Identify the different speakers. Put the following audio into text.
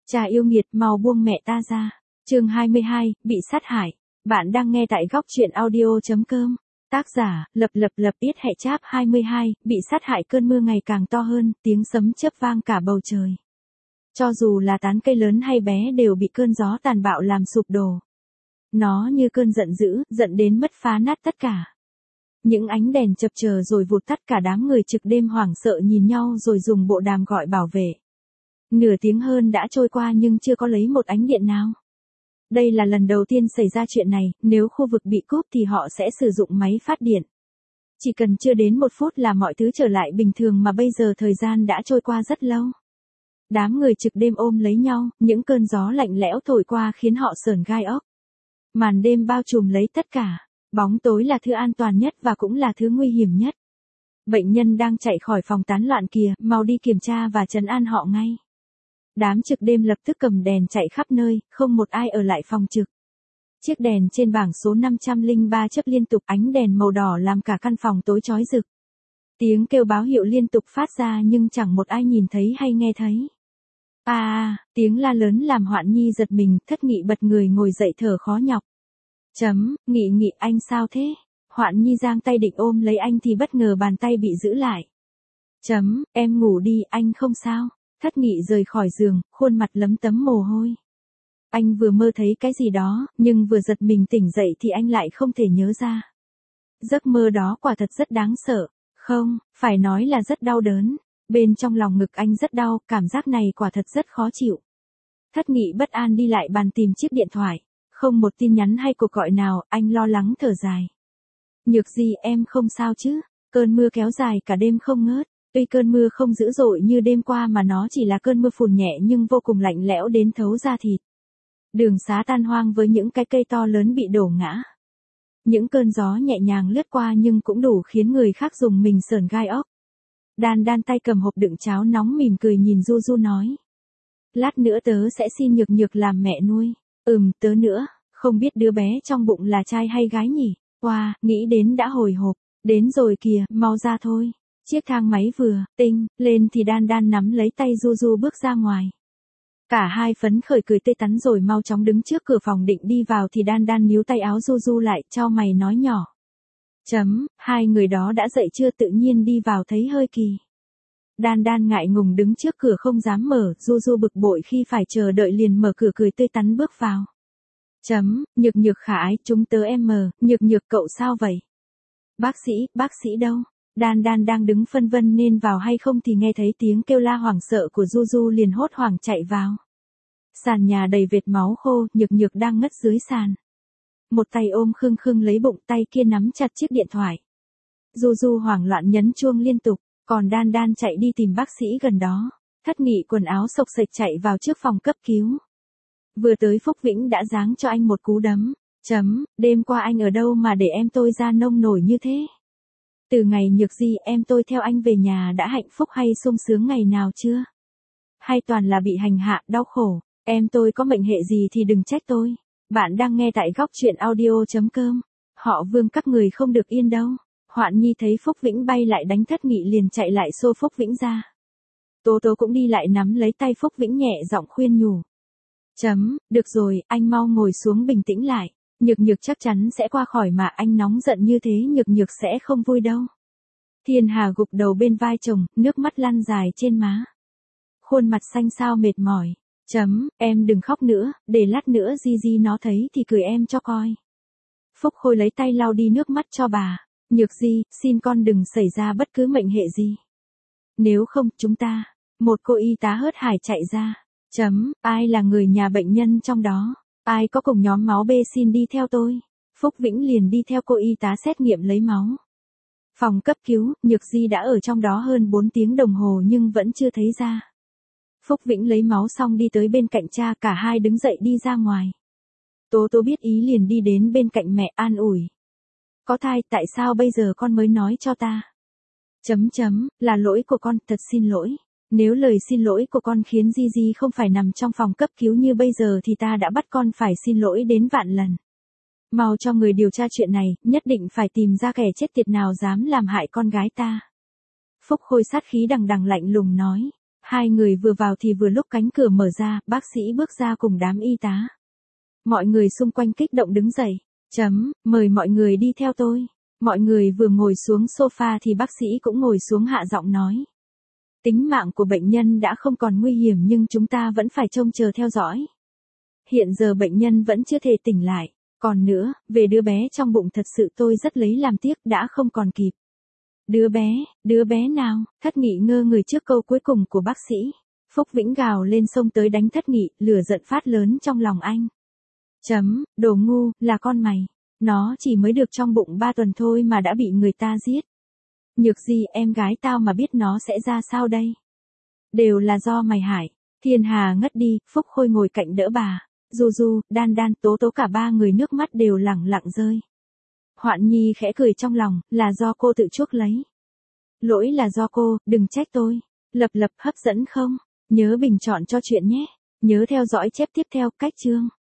Speaker 1: Cha yêu nghiệt, mau buông mẹ ta ra. Chương 22, bị sát hại. Bạn đang nghe tại góc truyện audio.com. Tác giả, lập yết hệ cháp 22, bị sát hại. Cơn mưa ngày càng to hơn, tiếng sấm chớp vang cả bầu trời. Cho dù là tán cây lớn hay bé đều bị cơn gió tàn bạo làm sụp đổ. Nó như cơn giận dữ, giận đến mất phá nát tất cả. Những ánh đèn chập chờn rồi vụt tắt, cả đám người trực đêm hoảng sợ nhìn nhau rồi dùng bộ đàm gọi bảo vệ. Nửa tiếng hơn đã trôi qua nhưng chưa có lấy một ánh điện nào. Đây là lần đầu tiên xảy ra chuyện này, nếu khu vực bị cúp thì họ sẽ sử dụng máy phát điện. Chỉ cần chưa đến 1 phút là mọi thứ trở lại bình thường, mà bây giờ thời gian đã trôi qua rất lâu. Đám người trực đêm ôm lấy nhau, những cơn gió lạnh lẽo thổi qua khiến họ sởn gai ốc. Màn đêm bao trùm lấy tất cả, bóng tối là thứ an toàn nhất và cũng là thứ nguy hiểm nhất. Bệnh nhân đang chạy khỏi phòng tán loạn kìa, mau đi kiểm tra và trấn an họ ngay. Đám trực đêm lập tức cầm đèn chạy khắp nơi, không một ai ở lại phòng trực. Chiếc đèn trên bảng số 503 chớp liên tục, ánh đèn màu đỏ làm cả căn phòng tối chói rực. Tiếng kêu báo hiệu liên tục phát ra nhưng chẳng một ai nhìn thấy hay nghe thấy. Tiếng la lớn làm Hoạn Nhi giật mình, Thất Nghị bật người ngồi dậy thở khó nhọc. Nghị, anh sao thế? Hoạn Nhi giang tay định ôm lấy anh thì bất ngờ bàn tay bị giữ lại. Em ngủ đi, anh không sao. Thất Nghị rời khỏi giường, khuôn mặt lấm tấm mồ hôi. Anh vừa mơ thấy cái gì đó, nhưng vừa giật mình tỉnh dậy thì anh lại không thể nhớ ra. Giấc mơ đó quả thật rất đáng sợ, không, phải nói là rất đau đớn. Bên trong lòng ngực anh rất đau, cảm giác này quả thật rất khó chịu. Thất Nghị bất an đi lại bàn tìm chiếc điện thoại. Không một tin nhắn hay cuộc gọi nào, anh lo lắng thở dài. Nhược Di, em không sao chứ? Cơn mưa kéo dài cả đêm không ngớt. Tuy cơn mưa không dữ dội như đêm qua mà nó chỉ là cơn mưa phùn nhẹ nhưng vô cùng lạnh lẽo đến thấu da thịt. Đường xá tan hoang với những cái cây to lớn bị đổ ngã. Những cơn gió nhẹ nhàng lướt qua nhưng cũng đủ khiến người khác dùng mình sởn gai ốc. Đan tay cầm hộp đựng cháo nóng mỉm cười nhìn Du Du nói. Lát nữa tớ sẽ xin Nhược làm mẹ nuôi. Tớ nữa, không biết đứa bé trong bụng là trai hay gái nhỉ? Wow, nghĩ đến đã hồi hộp. Đến rồi kìa, mau ra thôi. Chiếc thang máy vừa tinh lên thì Đan nắm lấy tay Du Du bước ra ngoài. Cả hai phấn khởi cười tươi tắn rồi mau chóng đứng trước cửa phòng định đi vào thì Đan níu tay áo Du Du lại, chau mày nói nhỏ. Hai người đó đã dậy chưa? Tự nhiên đi vào thấy hơi kỳ. Đan ngại ngùng đứng trước cửa không dám mở, Du Du bực bội khi phải chờ đợi liền mở cửa cười tươi tắn bước vào. Nhược khả ái, chúng tớ Nhược cậu sao vậy? Bác sĩ đâu? Đan đang đứng phân vân nên vào hay không thì nghe thấy tiếng kêu la hoảng sợ của Du Du liền hốt hoảng chạy vào. Sàn nhà đầy vệt máu khô, Nhược đang ngất dưới sàn. Một tay ôm khưng lấy bụng, tay kia nắm chặt chiếc điện thoại. Du Du hoảng loạn nhấn chuông liên tục, còn Đan chạy đi tìm bác sĩ gần đó. Thất Nghị quần áo xộc xệch chạy vào trước phòng cấp cứu. Vừa tới Phúc Vĩnh đã giáng cho anh một cú đấm. Đêm qua anh ở đâu mà để em tôi ra nông nổi như thế? Từ ngày Nhược Di em tôi theo anh về nhà đã hạnh phúc hay sung sướng ngày nào chưa? Hay toàn là bị hành hạ, đau khổ? Em tôi có mệnh hệ gì thì đừng trách tôi. Bạn đang nghe tại góc truyện audio.com. Họ Vương các người không được yên đâu. Hoạn Nhi thấy Phúc Vĩnh bay lại đánh Thất Nghị liền chạy lại xô Phúc Vĩnh ra. Tố cũng đi lại nắm lấy tay Phúc Vĩnh nhẹ giọng khuyên nhủ. Được rồi, anh mau ngồi xuống bình tĩnh lại. Nhược chắc chắn sẽ qua khỏi mà, anh nóng giận như thế Nhược sẽ không vui đâu. Thiên Hà gục đầu bên vai chồng, nước mắt lăn dài trên má. Khuôn mặt xanh xao mệt mỏi. Em đừng khóc nữa, để lát nữa Di nó thấy thì cười em cho coi. Phúc Khôi lấy tay lau đi nước mắt cho bà. Nhược Di, xin con đừng xảy ra bất cứ mệnh hệ gì. Nếu không, chúng ta. Một cô y tá hớt hải chạy ra. Ai là người nhà bệnh nhân trong đó? Ai có cùng nhóm máu B xin đi theo tôi. Phúc Vĩnh liền đi theo cô y tá xét nghiệm lấy máu. Phòng cấp cứu, Nhược Di đã ở trong đó hơn 4 tiếng đồng hồ nhưng vẫn chưa thấy ra. Phúc Vĩnh lấy máu xong đi tới bên cạnh cha, cả hai đứng dậy đi ra ngoài. Tố biết ý liền đi đến bên cạnh mẹ an ủi. Có thai, tại sao bây giờ con mới nói cho ta? Là lỗi của con, thật xin lỗi. Nếu lời xin lỗi của con khiến Di không phải nằm trong phòng cấp cứu như bây giờ thì ta đã bắt con phải xin lỗi đến vạn lần. Mau cho người điều tra chuyện này, nhất định phải tìm ra kẻ chết tiệt nào dám làm hại con gái ta. Phúc Khôi sát khí đằng lạnh lùng nói. Hai người vừa vào thì vừa lúc cánh cửa mở ra, bác sĩ bước ra cùng đám y tá. Mọi người xung quanh kích động đứng dậy. Mời mọi người đi theo tôi. Mọi người vừa ngồi xuống sofa thì bác sĩ cũng ngồi xuống hạ giọng nói. Tính mạng của bệnh nhân đã không còn nguy hiểm nhưng chúng ta vẫn phải trông chờ theo dõi. Hiện giờ bệnh nhân vẫn chưa thể tỉnh lại. Còn nữa, về đứa bé trong bụng thật sự tôi rất lấy làm tiếc đã không còn kịp. Đứa bé nào? Thất Nghị ngơ người trước câu cuối cùng của bác sĩ. Phúc Vĩnh gào lên xông tới đánh Thất Nghị, lửa giận phát lớn trong lòng anh. Đồ ngu, là con mày. Nó chỉ mới được trong bụng 3 tuần thôi mà đã bị người ta giết. Nhược Di, em gái tao mà biết nó sẽ ra sao đây? Đều là do mày hại. Thiên Hà ngất đi, Phúc Khôi ngồi cạnh đỡ bà. Du, Đan Đan, Tố Tố cả ba người nước mắt đều lẳng lặng rơi. Hoạn Nhi khẽ cười trong lòng, là do cô tự chuốc lấy. Lỗi là do cô, đừng trách tôi. Lập hấp dẫn không? Nhớ bình chọn cho chuyện nhé. Nhớ theo dõi chép tiếp theo, cách chương.